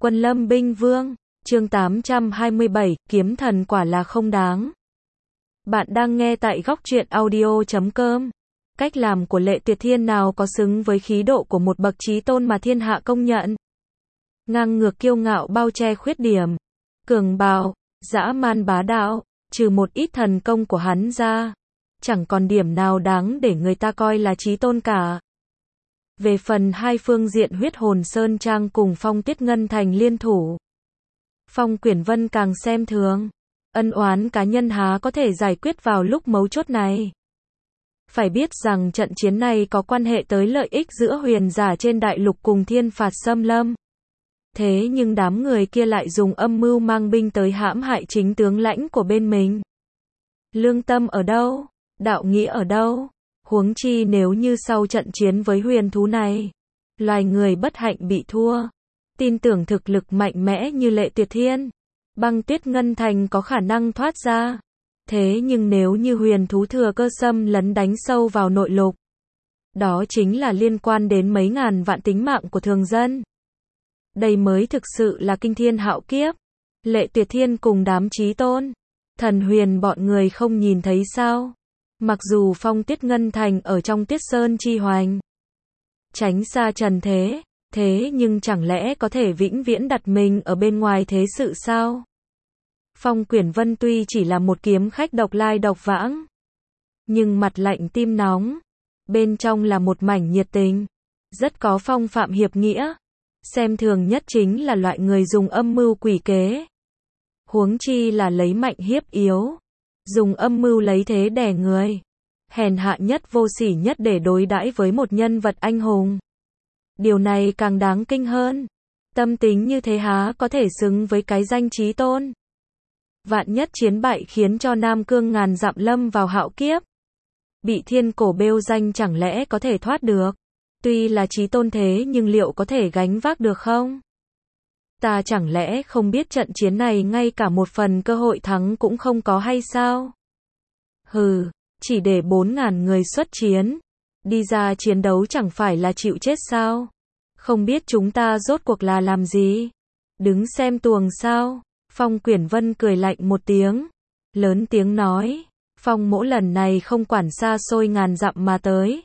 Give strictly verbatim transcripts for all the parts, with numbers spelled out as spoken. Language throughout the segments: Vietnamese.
Quân Lâm Binh Vương, chương tám trăm hai mươi bảy, kiếm thần quả là không đáng. Bạn đang nghe tại góc truyện audio chấm com. Cách làm của Lệ Tuyệt Thiên nào có xứng với khí độ của một bậc chí tôn mà thiên hạ công nhận. Ngang ngược kiêu ngạo bao che khuyết điểm, cường bạo, dã man bá đạo, trừ một ít thần công của hắn ra, chẳng còn điểm nào đáng để người ta coi là chí tôn cả. Về phần hai phương diện Huyết Hồn Sơn Trang cùng Phong Tuyết Ngân Thành liên thủ, Phong Quyển Vân càng xem thường. Ân oán cá nhân há có thể giải quyết vào lúc mấu chốt này. Phải biết rằng trận chiến này có quan hệ tới lợi ích giữa huyền giả trên đại lục cùng thiên phạt xâm lâm. Thế nhưng đám người kia lại dùng âm mưu mang binh tới hãm hại chính tướng lãnh của bên mình. Lương tâm ở đâu? Đạo nghĩa ở đâu? Huống chi nếu như sau trận chiến với huyền thú này, loài người bất hạnh bị thua, tin tưởng thực lực mạnh mẽ như Lệ Tuyệt Thiên, Băng Tuyết Ngân Thành có khả năng thoát ra. Thế nhưng nếu như huyền thú thừa cơ xâm lấn đánh sâu vào nội lục, đó chính là liên quan đến mấy ngàn vạn tính mạng của thường dân. Đây mới thực sự là kinh thiên hạo kiếp. Lệ Tuyệt Thiên cùng đám chí tôn, thần huyền bọn người không nhìn thấy sao? Mặc dù Phong Tuyết Ngân Thành ở trong Tuyết Sơn chi hoành, tránh xa trần thế, thế nhưng chẳng lẽ có thể vĩnh viễn đặt mình ở bên ngoài thế sự sao? Phong Quyển Vân tuy chỉ là một kiếm khách độc lai độc vãng, nhưng mặt lạnh tim nóng, bên trong là một mảnh nhiệt tình, rất có phong phạm hiệp nghĩa. Xem thường nhất chính là loại người dùng âm mưu quỷ kế, huống chi là lấy mạnh hiếp yếu, dùng âm mưu lấy thế đè người, hèn hạ nhất vô sỉ nhất để đối đãi với một nhân vật anh hùng. Điều này càng đáng kinh hơn. Tâm tính như thế há có thể xứng với cái danh chí tôn? Vạn nhất chiến bại khiến cho Nam Cương ngàn dặm lâm vào hạo kiếp, bị thiên cổ bêu danh chẳng lẽ có thể thoát được? Tuy là chí tôn thế nhưng liệu có thể gánh vác được không? Ta chẳng lẽ không biết trận chiến này ngay cả một phần cơ hội thắng cũng không có hay sao? Hừ, chỉ để bốn ngàn người xuất chiến, đi ra chiến đấu chẳng phải là chịu chết sao? Không biết chúng ta rốt cuộc là làm gì? Đứng xem tuồng sao? Phong Quyển Vân cười lạnh một tiếng, lớn tiếng nói, Phong mỗ lần này không quản xa xôi ngàn dặm mà tới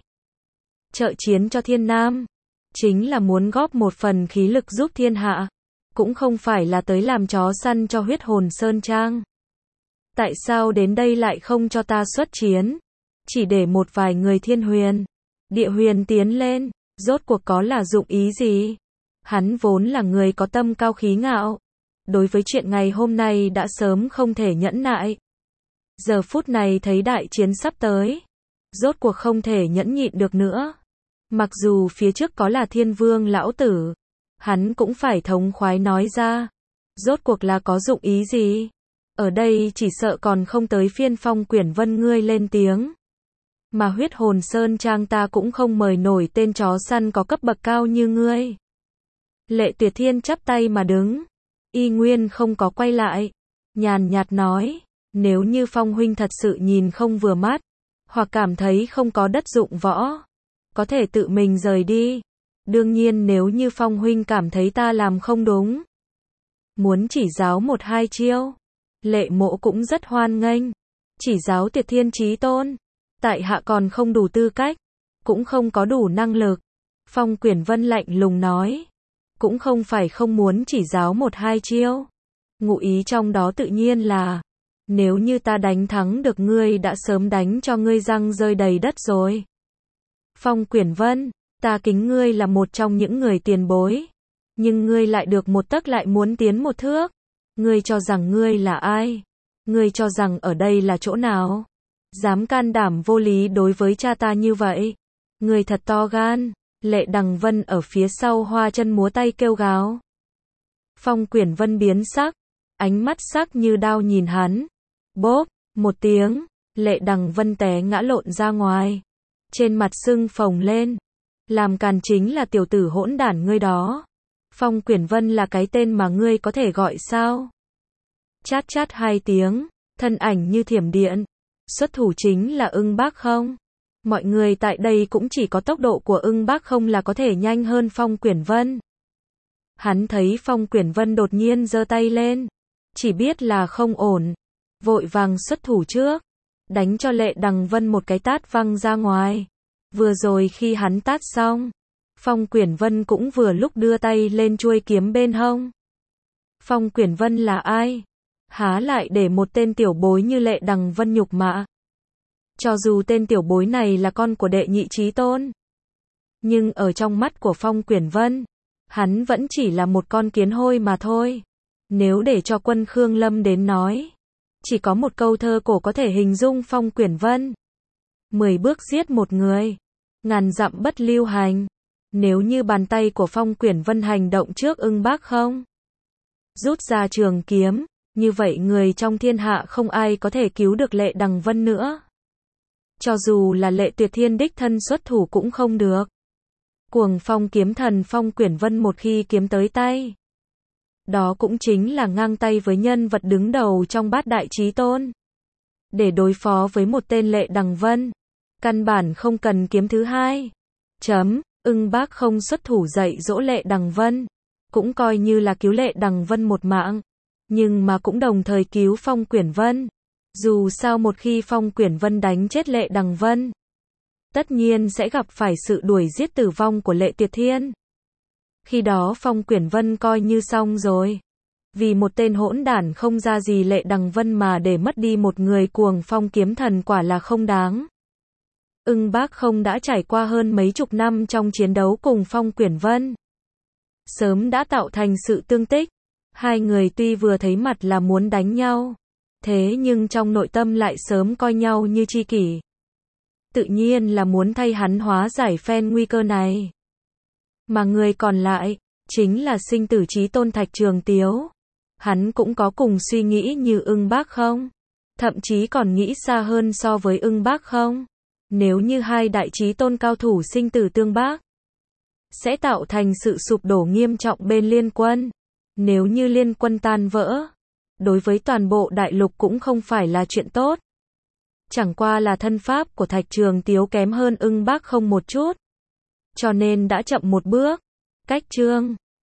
trợ chiến cho Thiên Nam, chính là muốn góp một phần khí lực giúp thiên hạ, cũng không phải là tới làm chó săn cho Huyết Hồn Sơn Trang. Tại sao đến đây lại không cho ta xuất chiến, chỉ để một vài người thiên huyền, địa huyền tiến lên, rốt cuộc có là dụng ý gì? Hắn vốn là người có tâm cao khí ngạo, đối với chuyện ngày hôm nay đã sớm không thể nhẫn nại. Giờ phút này thấy đại chiến sắp tới, rốt cuộc không thể nhẫn nhịn được nữa. Mặc dù phía trước có là Thiên Vương lão tử, hắn cũng phải thống khoái nói ra, rốt cuộc là có dụng ý gì? Ở đây chỉ sợ còn không tới phiên Phong Quyển Vân ngươi lên tiếng. Mà Huyết Hồn Sơn Trang ta cũng không mời nổi tên chó săn có cấp bậc cao như ngươi. Lệ Tuyệt Thiên chắp tay mà đứng, y nguyên không có quay lại, nhàn nhạt nói, nếu như Phong huynh thật sự nhìn không vừa mắt, hoặc cảm thấy không có đất dụng võ, có thể tự mình rời đi. Đương nhiên nếu như Phong huynh cảm thấy ta làm không đúng, muốn chỉ giáo một hai chiêu, Lệ mộ cũng rất hoan nghênh. Chỉ giáo Tuyệt Thiên chí tôn, tại hạ còn không đủ tư cách, cũng không có đủ năng lực. Phong Quyển Vân lạnh lùng nói, cũng không phải không muốn chỉ giáo một hai chiêu. Ngụ ý trong đó tự nhiên là, nếu như ta đánh thắng được ngươi đã sớm đánh cho ngươi răng rơi đầy đất rồi. Phong Quyển Vân, ta kính ngươi là một trong những người tiền bối, nhưng ngươi lại được một tấc lại muốn tiến một thước. Ngươi cho rằng ngươi là ai? Ngươi cho rằng ở đây là chỗ nào? Dám can đảm vô lý đối với cha ta như vậy? Ngươi thật to gan. Lệ Đằng Vân ở phía sau hoa chân múa tay kêu gào. Phong Quyển Vân biến sắc, ánh mắt sắc như đao nhìn hắn. Bốp, một tiếng, Lệ Đằng Vân té ngã lộn ra ngoài. Trên mặt sưng phồng lên. Làm càn chính là tiểu tử hỗn đản ngươi đó. Phong Quyển Vân là cái tên mà ngươi có thể gọi sao? Chát chát hai tiếng, thân ảnh như thiểm điện. Xuất thủ chính là Ưng Bác Không. Mọi người tại đây cũng chỉ có tốc độ của Ưng Bác Không là có thể nhanh hơn Phong Quyển Vân. Hắn thấy Phong Quyển Vân đột nhiên giơ tay lên, chỉ biết là không ổn, vội vàng xuất thủ trước, đánh cho Lệ Đằng Vân một cái tát văng ra ngoài. Vừa rồi khi hắn tát xong, Phong Quyển Vân cũng vừa lúc đưa tay lên chuôi kiếm bên hông. Phong Quyển Vân là ai? Há lại để một tên tiểu bối như Lệ Đằng Vân nhục mạ. Cho dù tên tiểu bối này là con của đệ nhị chí tôn, nhưng ở trong mắt của Phong Quyển Vân, hắn vẫn chỉ là một con kiến hôi mà thôi. Nếu để cho Quân Khương Lâm đến nói, chỉ có một câu thơ cổ có thể hình dung Phong Quyển Vân. Mười bước giết một người, ngàn dặm bất lưu hành. Nếu như bàn tay của Phong Quyển Vân hành động trước Ưng Bác Không, rút ra trường kiếm, như vậy người trong thiên hạ không ai có thể cứu được Lệ Đằng Vân nữa. Cho dù là Lệ Tuyệt Thiên đích thân xuất thủ cũng không được. Cuồng phong kiếm thần Phong Quyển Vân một khi kiếm tới tay, đó cũng chính là ngang tay với nhân vật đứng đầu trong bát đại chí tôn. Để đối phó với một tên Lệ Đằng Vân, căn bản không cần kiếm thứ hai. Chấm, Ưng Bác Không xuất thủ dạy dỗ Lệ Đằng Vân, cũng coi như là cứu Lệ Đằng Vân một mạng, nhưng mà cũng đồng thời cứu Phong Quyển Vân. Dù sao một khi Phong Quyển Vân đánh chết Lệ Đằng Vân, tất nhiên sẽ gặp phải sự đuổi giết tử vong của Lệ Tuyệt Thiên. Khi đó Phong Quyển Vân coi như xong rồi. Vì một tên hỗn đản không ra gì Lệ Đằng Vân mà để mất đi một người cuồng phong kiếm thần quả là không đáng. Ưng Bác Không đã trải qua hơn mấy chục năm trong chiến đấu cùng Phong Quyển Vân, sớm đã tạo thành sự tương tích. Hai người tuy vừa thấy mặt là muốn đánh nhau, thế nhưng trong nội tâm lại sớm coi nhau như tri kỷ. Tự nhiên là muốn thay hắn hóa giải phen nguy cơ này. Mà người còn lại, chính là sinh tử chí tôn Thạch Trường Tiếu. Hắn cũng có cùng suy nghĩ như Ưng Bác Không, thậm chí còn nghĩ xa hơn so với Ưng Bác Không. Nếu như hai đại chí tôn cao thủ sinh tử tương bác, sẽ tạo thành sự sụp đổ nghiêm trọng bên liên quân. Nếu như liên quân tan vỡ, đối với toàn bộ đại lục cũng không phải là chuyện tốt. Chẳng qua là thân pháp của Thạch Trường Tiếu kém hơn Ưng Bác Không một chút, cho nên đã chậm một bước. Cách chương